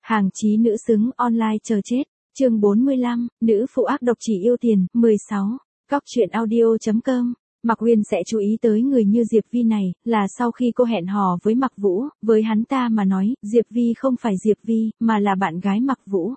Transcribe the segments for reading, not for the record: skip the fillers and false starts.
Hàng chí nữ xứng online chờ chết. Chương 45, nữ phụ ác độc chỉ yêu tiền. 16. Góc truyện audio.com. Mạc Uyên sẽ chú ý tới người như Diệp Vi này, là sau khi cô hẹn hò với Mạc Vũ, với hắn ta mà nói, Diệp Vi không phải Diệp Vi, mà là bạn gái Mạc Vũ.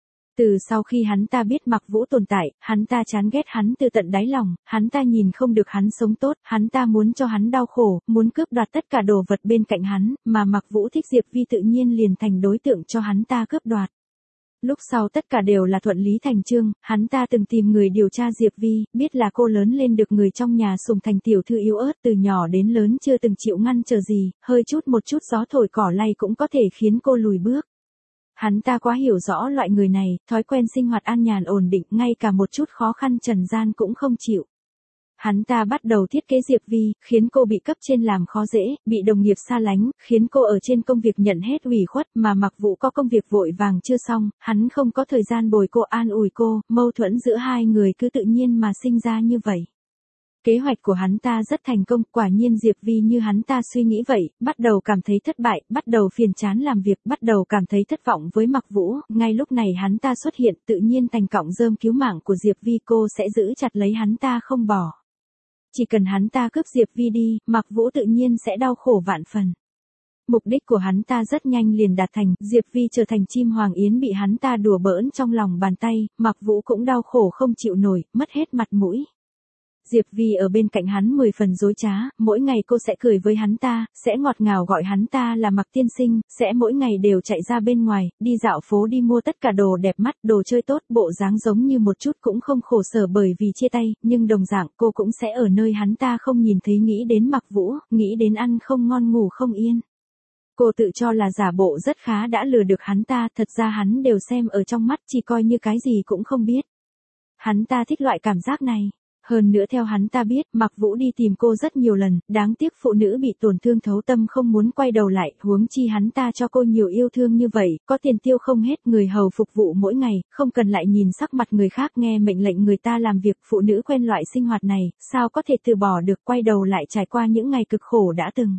Từ sau khi hắn ta biết Mạc Vũ tồn tại, hắn ta chán ghét hắn từ tận đáy lòng, hắn ta nhìn không được hắn sống tốt, hắn ta muốn cho hắn đau khổ, muốn cướp đoạt tất cả đồ vật bên cạnh hắn, mà Mạc Vũ thích Diệp Vi tự nhiên liền thành đối tượng cho hắn ta cướp đoạt. Lúc sau tất cả đều là thuận lý thành chương, hắn ta từng tìm người điều tra Diệp Vi, biết là cô lớn lên được người trong nhà sủng thành tiểu thư yếu ớt, từ nhỏ đến lớn chưa từng chịu ngăn trở gì, hơi chút một chút gió thổi cỏ lay cũng có thể khiến cô lùi bước. Hắn ta quá hiểu rõ loại người này, thói quen sinh hoạt an nhàn ổn định, ngay cả một chút khó khăn trần gian cũng không chịu. Hắn ta bắt đầu thiết kế Diệp Vi, khiến cô bị cấp trên làm khó dễ, bị đồng nghiệp xa lánh, khiến cô ở trên công việc nhận hết ủy khuất, mà Mạc Vũ có công việc vội vàng chưa xong, hắn không có thời gian bồi cô, an ủi cô, mâu thuẫn giữa hai người cứ tự nhiên mà sinh ra như vậy. Kế hoạch của hắn ta rất thành công, quả nhiên Diệp Vi như hắn ta suy nghĩ vậy, bắt đầu cảm thấy thất bại, bắt đầu phiền chán làm việc, bắt đầu cảm thấy thất vọng với Mạc Vũ, ngay lúc này hắn ta xuất hiện, tự nhiên thành cọng rơm cứu mạng của Diệp Vi, cô sẽ giữ chặt lấy hắn ta không bỏ. Chỉ cần hắn ta cướp Diệp Vi đi, Mạc Vũ tự nhiên sẽ đau khổ vạn phần. Mục đích của hắn ta rất nhanh liền đạt thành, Diệp Vi trở thành chim hoàng yến bị hắn ta đùa bỡn trong lòng bàn tay, Mạc Vũ cũng đau khổ không chịu nổi, mất hết mặt mũi. Diệp Vi ở bên cạnh hắn 10 phần dối trá, mỗi ngày cô sẽ cười với hắn ta, sẽ ngọt ngào gọi hắn ta là Mạc tiên sinh, sẽ mỗi ngày đều chạy ra bên ngoài, đi dạo phố đi mua tất cả đồ đẹp mắt, đồ chơi tốt, bộ dáng giống như một chút cũng không khổ sở bởi vì chia tay, nhưng đồng dạng cô cũng sẽ ở nơi hắn ta không nhìn thấy nghĩ đến Mạc Vũ, nghĩ đến ăn không ngon ngủ không yên. Cô tự cho là giả bộ rất khá đã lừa được hắn ta, thật ra hắn đều xem ở trong mắt, chỉ coi như cái gì cũng không biết. Hắn ta thích loại cảm giác này. Hơn nữa theo hắn ta biết, Mạc Vũ đi tìm cô rất nhiều lần, đáng tiếc phụ nữ bị tổn thương thấu tâm không muốn quay đầu lại, huống chi hắn ta cho cô nhiều yêu thương như vậy, có tiền tiêu không hết, người hầu phục vụ mỗi ngày, không cần lại nhìn sắc mặt người khác, nghe mệnh lệnh người ta làm việc, phụ nữ quen loại sinh hoạt này, sao có thể từ bỏ được, quay đầu lại trải qua những ngày cực khổ đã từng.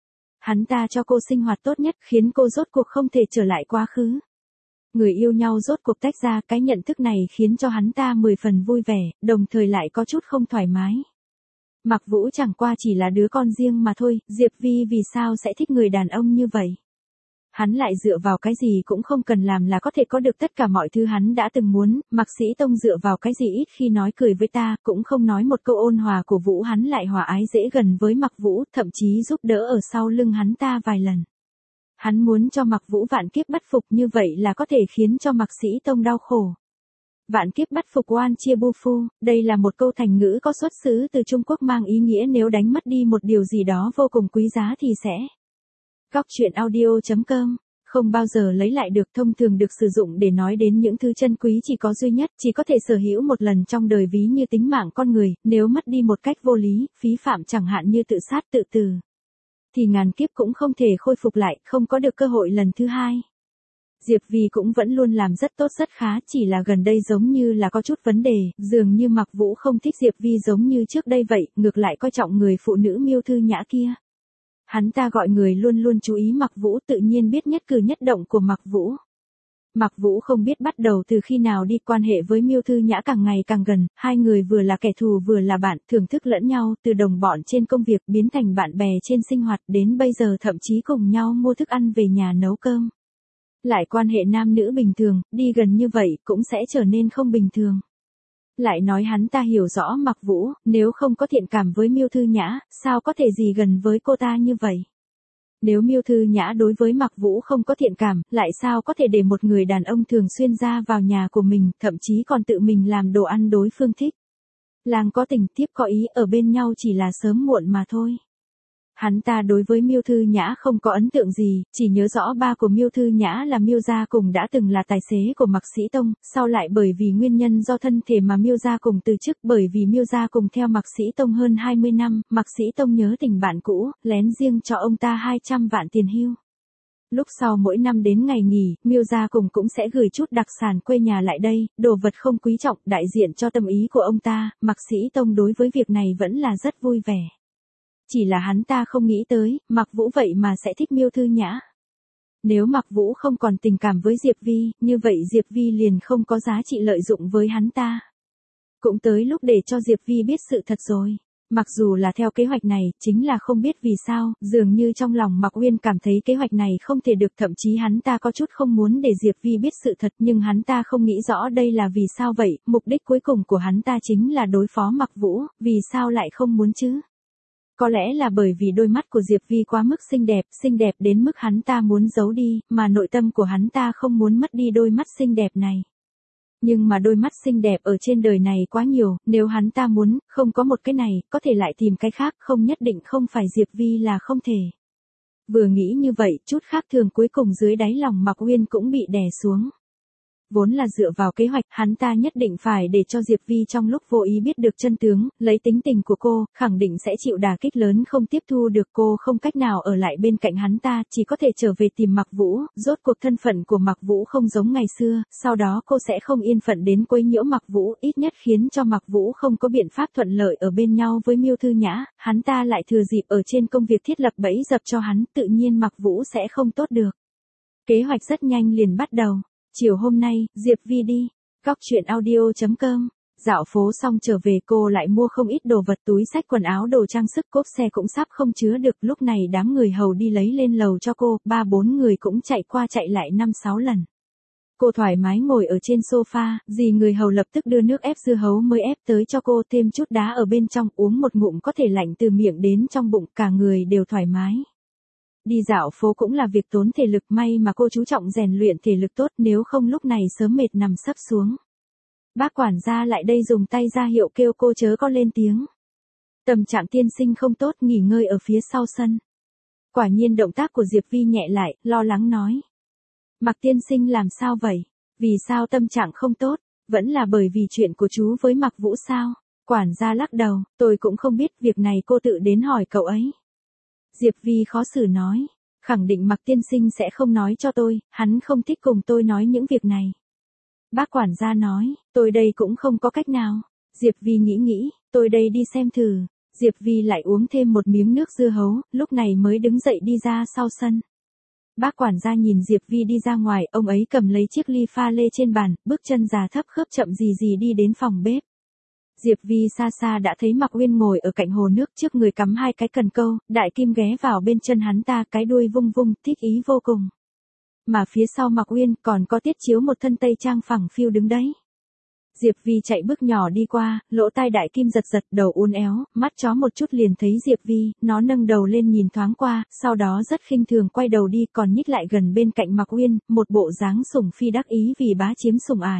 Hắn ta cho cô sinh hoạt tốt nhất, khiến cô rốt cuộc không thể trở lại quá khứ. Người yêu nhau rốt cuộc tách ra, cái nhận thức này khiến cho hắn ta 10 phần vui vẻ, đồng thời lại có chút không thoải mái. Mạc Vũ chẳng qua chỉ là đứa con riêng mà thôi, Diệp Vi vì sao sẽ thích người đàn ông như vậy? Hắn lại dựa vào cái gì cũng không cần làm là có thể có được tất cả mọi thứ hắn đã từng muốn, Mạc Sĩ Tông dựa vào cái gì ít khi nói cười với ta, cũng không nói một câu ôn hòa của Vũ, hắn lại hòa ái dễ gần với Mạc Vũ, thậm chí giúp đỡ ở sau lưng hắn ta vài lần. Hắn muốn cho Mạc Vũ vạn kiếp bất phục, như vậy là có thể khiến cho Mạc Sĩ Tông đau khổ. Vạn kiếp bất phục oan chia bu phu, đây là một câu thành ngữ có xuất xứ từ Trung Quốc mang ý nghĩa nếu đánh mất đi một điều gì đó vô cùng quý giá thì sẽ. Góc truyện audio.com. Không bao giờ lấy lại được, thông thường được sử dụng để nói đến những thứ chân quý chỉ có duy nhất, chỉ có thể sở hữu một lần trong đời, ví như tính mạng con người, nếu mất đi một cách vô lý, phí phạm, chẳng hạn như tự sát tự tử, thì ngàn kiếp cũng không thể khôi phục lại, không có được cơ hội lần thứ hai. Diệp Vi cũng vẫn luôn làm rất tốt rất khá, chỉ là gần đây giống như là có chút vấn đề, dường như Mạc Vũ không thích Diệp Vi giống như trước đây vậy, ngược lại coi trọng người phụ nữ Miêu Thư Nhã kia. Hắn ta gọi người luôn luôn chú ý Mạc Vũ, tự nhiên biết nhất cử nhất động của Mạc Vũ. Mạc Vũ không biết bắt đầu từ khi nào đi, quan hệ với Miêu Thư Nhã càng ngày càng gần, hai người vừa là kẻ thù vừa là bạn, thưởng thức lẫn nhau, từ đồng bọn trên công việc biến thành bạn bè trên sinh hoạt, đến bây giờ thậm chí cùng nhau mua thức ăn về nhà nấu cơm. Lại quan hệ nam nữ bình thường, đi gần như vậy cũng sẽ trở nên không bình thường. Lại nói hắn ta hiểu rõ Mạc Vũ, nếu không có thiện cảm với Miêu Thư Nhã, sao có thể gì gần với cô ta như vậy? Nếu Miêu Thư Nhã đối với Mạc Vũ không có thiện cảm, lại sao có thể để một người đàn ông thường xuyên ra vào nhà của mình, thậm chí còn tự mình làm đồ ăn đối phương thích. Lang có tình, thiếp có ý, ở bên nhau chỉ là sớm muộn mà thôi. Hắn ta đối với Miêu Thư Nhã không có ấn tượng gì, chỉ nhớ rõ ba của Miêu Thư Nhã là Miêu Gia Cùng đã từng là tài xế của Mạc Sĩ Tông, sau lại bởi vì nguyên nhân do thân thể mà Miêu Gia Cùng từ chức, bởi vì Miêu Gia Cùng theo Mạc Sĩ Tông hơn 20 năm, Mạc Sĩ Tông nhớ tình bạn cũ, lén riêng cho ông ta 200 vạn tiền hưu. Lúc sau mỗi năm đến ngày nghỉ, Miêu Gia Cùng cũng sẽ gửi chút đặc sản quê nhà lại đây, đồ vật không quý trọng, đại diện cho tâm ý của ông ta, Mạc Sĩ Tông đối với việc này vẫn là rất vui vẻ. Chỉ là hắn ta không nghĩ tới, Mạc Vũ vậy mà sẽ thích Miêu Thư Nhã. Nếu Mạc Vũ không còn tình cảm với Diệp Vi, như vậy Diệp Vi liền không có giá trị lợi dụng với hắn ta. Cũng tới lúc để cho Diệp Vi biết sự thật rồi. Mặc dù là theo kế hoạch này, chính là không biết vì sao, dường như trong lòng Mạc Uyên cảm thấy kế hoạch này không thể được, thậm chí hắn ta có chút không muốn để Diệp Vi biết sự thật, nhưng hắn ta không nghĩ rõ đây là vì sao vậy, mục đích cuối cùng của hắn ta chính là đối phó Mạc Vũ, vì sao lại không muốn chứ? Có lẽ là bởi vì đôi mắt của Diệp Vi quá mức xinh đẹp đến mức hắn ta muốn giấu đi, mà nội tâm của hắn ta không muốn mất đi đôi mắt xinh đẹp này. Nhưng mà đôi mắt xinh đẹp ở trên đời này quá nhiều, nếu hắn ta muốn, không có một cái này, có thể lại tìm cái khác, không nhất định không phải Diệp Vi là không thể. Vừa nghĩ như vậy, chút khác thường cuối cùng dưới đáy lòng Mạc Uyên cũng bị đè xuống. Vốn là dựa vào kế hoạch, hắn ta nhất định phải để cho Diệp Vi trong lúc vô ý biết được chân tướng, lấy tính tình của cô, khẳng định sẽ chịu đả kích lớn, không tiếp thu được, cô không cách nào ở lại bên cạnh hắn ta, chỉ có thể trở về tìm Mạc Vũ, rốt cuộc thân phận của Mạc Vũ không giống ngày xưa, sau đó cô sẽ không yên phận đến quấy nhiễu Mạc Vũ, ít nhất khiến cho Mạc Vũ không có biện pháp thuận lợi ở bên nhau với Miêu Thư Nhã, hắn ta lại thừa dịp ở trên công việc thiết lập bẫy dập cho hắn, tự nhiên Mạc Vũ sẽ không tốt được. Kế hoạch rất nhanh liền bắt đầu. Chiều hôm nay, Diệp Vi đi. Góc chuyện audio.com. Dạo phố xong trở về cô lại mua không ít đồ vật, túi xách quần áo, đồ trang sức, cốp xe cũng sắp không chứa được. Lúc này đám người hầu đi lấy lên lầu cho cô, 3-4 người cũng chạy qua chạy lại 5-6 lần. Cô thoải mái ngồi ở trên sofa, dì người hầu lập tức đưa nước ép dưa hấu mới ép tới cho cô, thêm chút đá ở bên trong, uống một ngụm có thể lạnh từ miệng đến trong bụng, cả người đều thoải mái. Đi dạo phố cũng là việc tốn thể lực, may mà cô chú trọng rèn luyện thể lực tốt, nếu không lúc này sớm mệt nằm sấp xuống. Bác quản gia lại đây dùng tay ra hiệu kêu cô chớ có lên tiếng. Tâm trạng tiên sinh không tốt, nghỉ ngơi ở phía sau sân. Quả nhiên động tác của Diệp Vi nhẹ lại, lo lắng nói. Mạc tiên sinh làm sao vậy? Vì sao tâm trạng không tốt? Vẫn là bởi vì chuyện của chú với Mạc Vũ sao? Quản gia lắc đầu, tôi cũng không biết, việc này cô tự đến hỏi cậu ấy. Diệp Vi khó xử nói, khẳng định Mạc tiên sinh sẽ không nói cho tôi, hắn không thích cùng tôi nói những việc này. Bác quản gia nói, tôi đây cũng không có cách nào. Diệp Vi nghĩ, tôi đây đi xem thử. Diệp Vi lại uống thêm một miếng nước dưa hấu, lúc này mới đứng dậy đi ra sau sân. Bác quản gia nhìn Diệp Vi đi ra ngoài, ông ấy cầm lấy chiếc ly pha lê trên bàn, bước chân già thấp khớp chậm gì đi đến phòng bếp. Diệp Vi xa xa đã thấy Mạc Uyên ngồi ở cạnh hồ nước, trước người cắm 2 cái cần câu, đại kim ghé vào bên chân hắn ta, cái đuôi vung vung, thích ý vô cùng. Mà phía sau Mạc Uyên còn có Tiết Chiếu một thân tây trang phẳng phiu đứng đấy. Diệp Vi chạy bước nhỏ đi qua, lỗ tai đại kim giật, đầu uốn éo, mắt chó một chút liền thấy Diệp Vi, nó nâng đầu lên nhìn thoáng qua, sau đó rất khinh thường quay đầu đi, còn nhích lại gần bên cạnh Mạc Uyên, một bộ dáng sủng phi đắc ý vì bá chiếm sủng ải.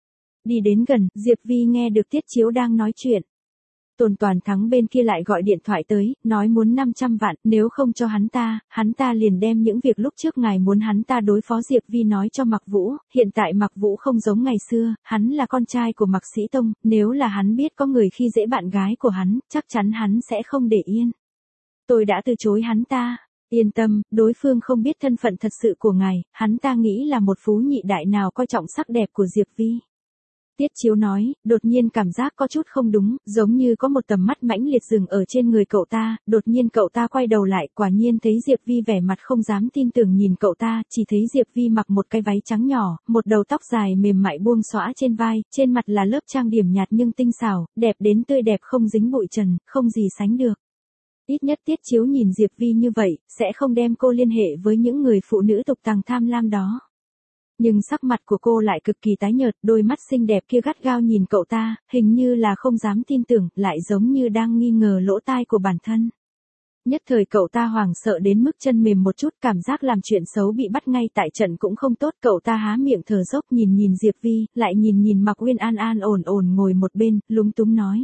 Đi đến gần, Diệp Vi nghe được Tiết Chiếu đang nói chuyện. Tôn Toàn Thắng bên kia lại gọi điện thoại tới, nói muốn 500 vạn, nếu không cho hắn ta liền đem những việc lúc trước ngài muốn hắn ta đối phó Diệp Vi nói cho Mạc Vũ, hiện tại Mạc Vũ không giống ngày xưa, hắn là con trai của Mạc Sĩ Tông, nếu là hắn biết có người khi dễ bạn gái của hắn, chắc chắn hắn sẽ không để yên. Tôi đã từ chối hắn ta. Yên tâm, đối phương không biết thân phận thật sự của ngài, hắn ta nghĩ là một phú nhị đại nào coi trọng sắc đẹp của Diệp Vi. Tiết Chiếu nói, đột nhiên cảm giác có chút không đúng, giống như có một tầm mắt mãnh liệt dừng ở trên người cậu ta, đột nhiên cậu ta quay đầu lại, quả nhiên thấy Diệp Vi vẻ mặt không dám tin tưởng nhìn cậu ta, chỉ thấy Diệp Vi mặc một cái váy trắng nhỏ, một đầu tóc dài mềm mại buông xõa trên vai, trên mặt là lớp trang điểm nhạt nhưng tinh xảo, đẹp đến tươi đẹp không dính bụi trần, không gì sánh được. Ít nhất Tiết Chiếu nhìn Diệp Vi như vậy, sẽ không đem cô liên hệ với những người phụ nữ tục tằng tham lam đó. Nhưng sắc mặt của cô lại cực kỳ tái nhợt, đôi mắt xinh đẹp kia gắt gao nhìn cậu ta, hình như là không dám tin tưởng, lại giống như đang nghi ngờ lỗ tai của bản thân. Nhất thời cậu ta hoảng sợ đến mức chân mềm một chút, cảm giác làm chuyện xấu bị bắt ngay tại trận cũng không tốt, cậu ta há miệng thở dốc nhìn Diệp Vi, lại nhìn Mạc Uyên an ổn ngồi một bên, lúng túng nói.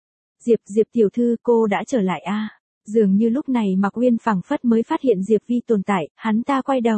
Diệp tiểu thư, cô đã trở lại a. Dường như lúc này Mạc Uyên phảng phất mới phát hiện Diệp Vi tồn tại, hắn ta quay đầu.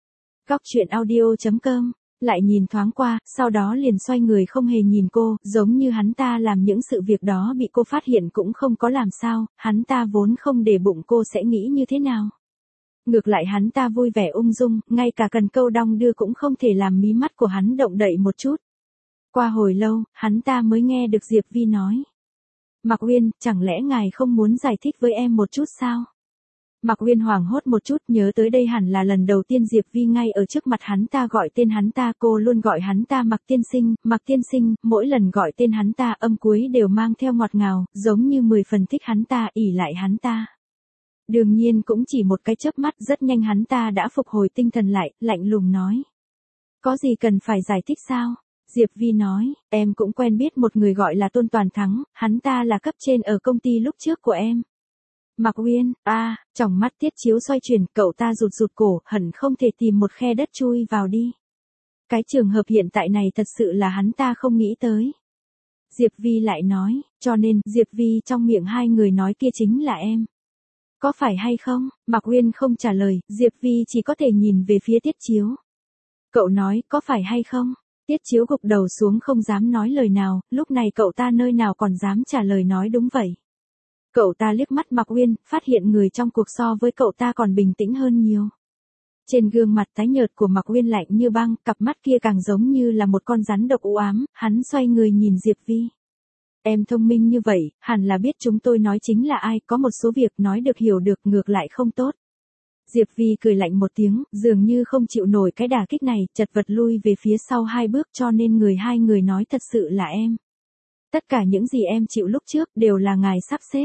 Góc chuyện audio.com, lại nhìn thoáng qua, sau đó liền xoay người không hề nhìn cô, giống như hắn ta làm những sự việc đó bị cô phát hiện cũng không có làm sao, hắn ta vốn không để bụng cô sẽ nghĩ như thế nào. Ngược lại hắn ta vui vẻ ung dung, ngay cả cần câu đong đưa cũng không thể làm mí mắt của hắn động đậy một chút. Qua hồi lâu, hắn ta mới nghe được Diệp Vi nói. Mạc Uyên, chẳng lẽ ngài không muốn giải thích với em một chút sao? Mạc Uyên hoảng hốt một chút, nhớ tới đây hẳn là lần đầu tiên Diệp Vi ngay ở trước mặt hắn ta gọi tên hắn ta, cô luôn gọi hắn ta Mạc tiên sinh, mỗi lần gọi tên hắn ta âm cuối đều mang theo ngọt ngào, giống như 10 phần thích hắn ta, ỷ lại hắn ta. Đương nhiên cũng chỉ một cái chớp mắt, rất nhanh hắn ta đã phục hồi tinh thần lại, lạnh lùng nói. Có gì cần phải giải thích sao? Diệp Vi nói, em cũng quen biết một người gọi là Tôn Toàn Thắng, hắn ta là cấp trên ở công ty lúc trước của em. Mạc Uyên, tròng mắt Tiết Chiếu xoay chuyển, cậu ta rụt rụt cổ, hẳn không thể tìm một khe đất chui vào đi. Cái trường hợp hiện tại này thật sự là hắn ta không nghĩ tới. Diệp Vi lại nói, cho nên, Diệp Vi trong miệng hai người nói kia chính là em. Có phải hay không? Mạc Uyên không trả lời, Diệp Vi chỉ có thể nhìn về phía Tiết Chiếu. Cậu nói, có phải hay không? Tiết Chiếu gục đầu xuống không dám nói lời nào, lúc này cậu ta nơi nào còn dám trả lời nói đúng vậy. Cậu ta liếc mắt Mạc Uyên, phát hiện người trong cuộc so với cậu ta còn bình tĩnh hơn nhiều. Trên gương mặt tái nhợt của Mạc Uyên lạnh như băng, cặp mắt kia càng giống như là một con rắn độc u ám, hắn xoay người nhìn Diệp Vi. Em thông minh như vậy, hẳn là biết chúng tôi nói chính là ai, có một số việc nói được hiểu được, ngược lại không tốt. Diệp Vi cười lạnh một tiếng, dường như không chịu nổi cái đả kích này, chật vật lui về phía sau 2 bước, cho nên hai người nói thật sự là em. Tất cả những gì em chịu lúc trước đều là ngài sắp xếp.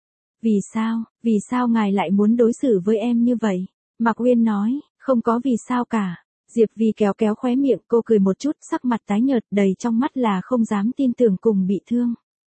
Vì sao ngài lại muốn đối xử với em như vậy? Mạc Uyên nói, không có vì sao cả. Diệp Vi kéo kéo khóe miệng, cô cười một chút, sắc mặt tái nhợt, đầy trong mắt là không dám tin tưởng cùng bị thương.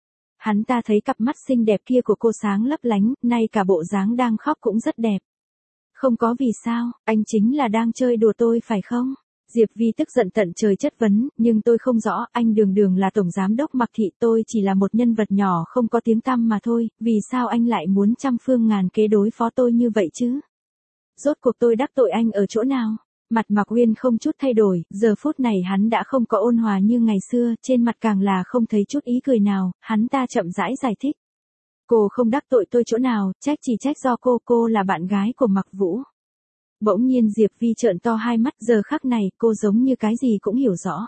Hắn ta thấy cặp mắt xinh đẹp kia của cô sáng lấp lánh, nay cả bộ dáng đang khóc cũng rất đẹp. Không có vì sao, anh chính là đang chơi đùa tôi phải không? Diệp Vi tức giận tận trời chất vấn, nhưng tôi không rõ, anh đường là tổng giám đốc Mạc Thị, tôi chỉ là một nhân vật nhỏ không có tiếng tăm mà thôi, vì sao anh lại muốn trăm phương ngàn kế đối phó tôi như vậy chứ? Rốt cuộc tôi đắc tội anh ở chỗ nào? Mặt Mạc Uyên không chút thay đổi, giờ phút này hắn đã không có ôn hòa như ngày xưa, trên mặt càng là không thấy chút ý cười nào, hắn ta chậm rãi giải thích. Cô không đắc tội tôi chỗ nào, chỉ trách do cô là bạn gái của Mạc Vũ. Bỗng nhiên Diệp Vi trợn to hai mắt, giờ khắc này cô giống như cái gì cũng hiểu rõ.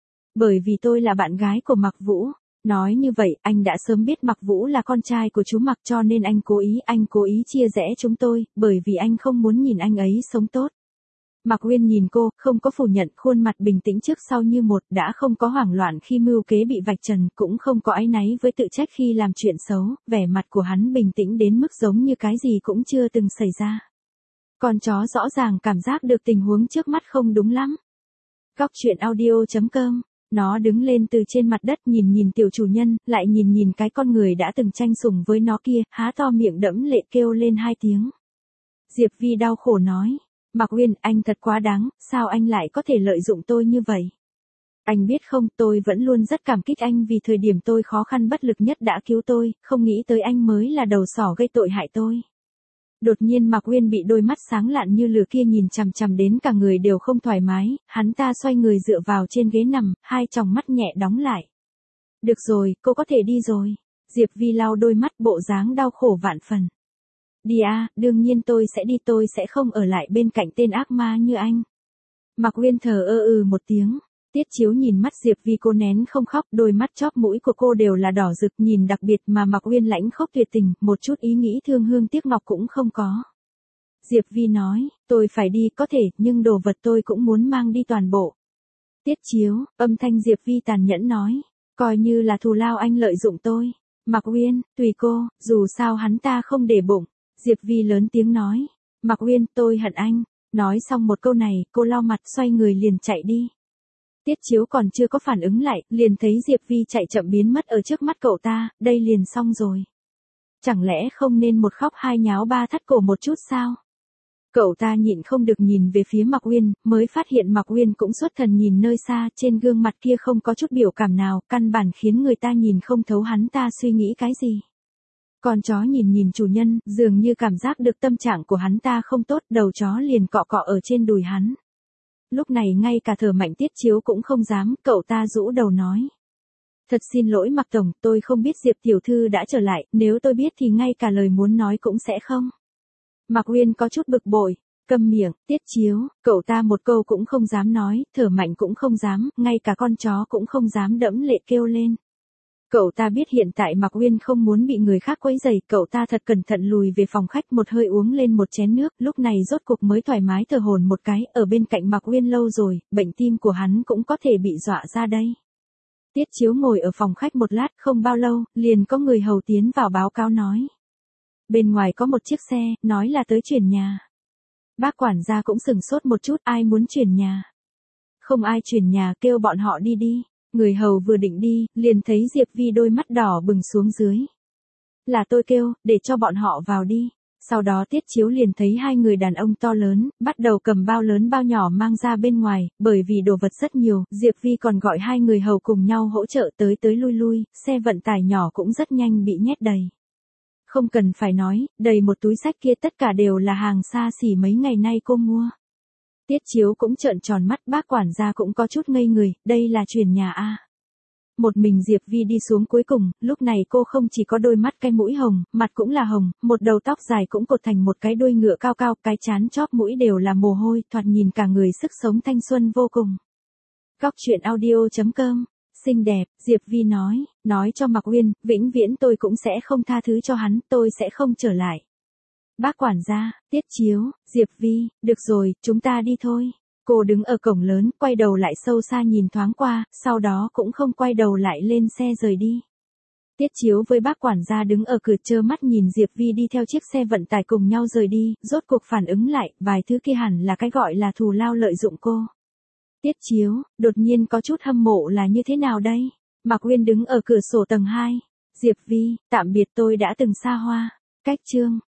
Bởi vì tôi là bạn gái của Mạc Vũ. Nói như vậy, anh đã sớm biết Mạc Vũ là con trai của chú Mạc, cho nên anh cố ý chia rẽ chúng tôi, bởi vì anh không muốn nhìn anh ấy sống tốt. Mạc Uyên nhìn cô, không có phủ nhận, khuôn mặt bình tĩnh trước sau như một, đã không có hoảng loạn khi mưu kế bị vạch trần, cũng không có áy náy với tự trách khi làm chuyện xấu, vẻ mặt của hắn bình tĩnh đến mức giống như cái gì cũng chưa từng xảy ra. Con chó rõ ràng cảm giác được tình huống trước mắt không đúng lắm. Góc truyện audio.com. Nó đứng lên từ trên mặt đất, nhìn tiểu chủ nhân, lại nhìn cái con người đã từng tranh sủng với nó kia, há to miệng đẫm lệ kêu lên 2 tiếng. Diệp Vi đau khổ nói. Mạc Uyên, anh thật quá đáng, sao anh lại có thể lợi dụng tôi như vậy? Anh biết không, tôi vẫn luôn rất cảm kích anh vì thời điểm tôi khó khăn bất lực nhất đã cứu tôi, không nghĩ tới anh mới là đầu sỏ gây tội hại tôi. Đột nhiên Mạc Uyên bị đôi mắt sáng lạn như lửa kia nhìn chằm chằm đến cả người đều không thoải mái, hắn ta xoay người dựa vào trên ghế nằm, 2 tròng mắt nhẹ đóng lại. Được rồi, cô có thể đi rồi. Diệp Vi lau đôi mắt, bộ dáng đau khổ vạn phần. Đi đương nhiên tôi sẽ đi, tôi sẽ không ở lại bên cạnh tên ác ma như anh. Mạc Uyên thờ một tiếng. Tiết Chiếu nhìn mắt Diệp Vi, cô nén không khóc, đôi mắt chóp mũi của cô đều là đỏ rực, nhìn đặc biệt mà Mạc Uyên lãnh khốc tuyệt tình, một chút ý nghĩ thương hương tiếc ngọc cũng không có. Diệp Vi nói, tôi phải đi có thể, nhưng đồ vật tôi cũng muốn mang đi toàn bộ. Tiết Chiếu, âm thanh Diệp Vi tàn nhẫn nói, coi như là thù lao anh lợi dụng tôi. Mạc Uyên, tùy cô, dù sao hắn ta không để bụng. Diệp Vi lớn tiếng nói, Mạc Uyên, tôi hận anh. Nói xong một câu này, cô lau mặt xoay người liền chạy đi. Tiết Chiếu còn chưa có phản ứng lại, liền thấy Diệp Vi chạy chậm biến mất ở trước mắt cậu ta, đây liền xong rồi. Chẳng lẽ không nên một khóc hai nháo ba thắt cổ một chút sao? Cậu ta nhịn không được nhìn về phía Mạc Uyên, mới phát hiện Mạc Uyên cũng xuất thần nhìn nơi xa, trên gương mặt kia không có chút biểu cảm nào, căn bản khiến người ta nhìn không thấu hắn ta suy nghĩ cái gì. Con chó nhìn chủ nhân, dường như cảm giác được tâm trạng của hắn ta không tốt, đầu chó liền cọ cọ ở trên đùi hắn. Lúc này ngay cả thở mạnh Tiết Chiếu cũng không dám, cậu ta rũ đầu nói. Thật xin lỗi Mạc Tổng, tôi không biết Diệp tiểu thư đã trở lại, nếu tôi biết thì ngay cả lời muốn nói cũng sẽ không. Mạc Uyên có chút bực bội, câm miệng, Tiết Chiếu, cậu ta một câu cũng không dám nói, thở mạnh cũng không dám, ngay cả con chó cũng không dám đẫm lệ kêu lên. Cậu ta biết hiện tại Mạc Uyên không muốn bị người khác quấy rầy, cậu ta thật cẩn thận lùi về phòng khách một hơi uống lên một chén nước, lúc này rốt cục mới thoải mái thở hổn một cái, ở bên cạnh Mạc Uyên lâu rồi, bệnh tim của hắn cũng có thể bị dọa ra đây. Tiết Chiếu ngồi ở phòng khách một lát, không bao lâu, liền có người hầu tiến vào báo cáo nói. Bên ngoài có một chiếc xe, nói là tới chuyển nhà. Bác quản gia cũng sửng sốt một chút, ai muốn chuyển nhà? Không ai chuyển nhà, kêu bọn họ đi đi. Người hầu vừa định đi, liền thấy Diệp Vi đôi mắt đỏ bừng xuống dưới. Là tôi kêu, để cho bọn họ vào đi. Sau đó Tiết Chiếu liền thấy hai người đàn ông to lớn, bắt đầu cầm bao lớn bao nhỏ mang ra bên ngoài, bởi vì đồ vật rất nhiều, Diệp Vi còn gọi hai người hầu cùng nhau hỗ trợ tới lui lui, xe vận tải nhỏ cũng rất nhanh bị nhét đầy. Không cần phải nói, đầy một túi xách kia tất cả đều là hàng xa xỉ mấy ngày nay cô mua. Tiết Chiếu cũng trợn tròn mắt, bác quản gia cũng có chút ngây người, đây là chuyển nhà a. Một mình Diệp Vi đi xuống cuối cùng, lúc này cô không chỉ có đôi mắt cái mũi hồng, mặt cũng là hồng, một đầu tóc dài cũng cột thành một cái đuôi ngựa cao cao, cái trán chóp mũi đều là mồ hôi, thoạt nhìn cả người sức sống thanh xuân vô cùng. Góc truyện audio.com, xinh đẹp, Diệp Vi nói cho Mạc Uyên, vĩnh viễn tôi cũng sẽ không tha thứ cho hắn, tôi sẽ không trở lại. Bác quản gia, Tiết Chiếu, Diệp Vi, được rồi, chúng ta đi thôi. Cô đứng ở cổng lớn, quay đầu lại sâu xa nhìn thoáng qua, sau đó cũng không quay đầu lại lên xe rời đi. Tiết Chiếu với bác quản gia đứng ở cửa trơ mắt nhìn Diệp Vi đi theo chiếc xe vận tải cùng nhau rời đi, rốt cuộc phản ứng lại, vài thứ kia hẳn là cái gọi là thù lao lợi dụng cô. Tiết Chiếu, đột nhiên có chút hâm mộ là như thế nào đây? Mạc Uyên đứng ở cửa sổ tầng 2. Diệp Vi, tạm biệt tôi đã từng xa hoa. Cách chương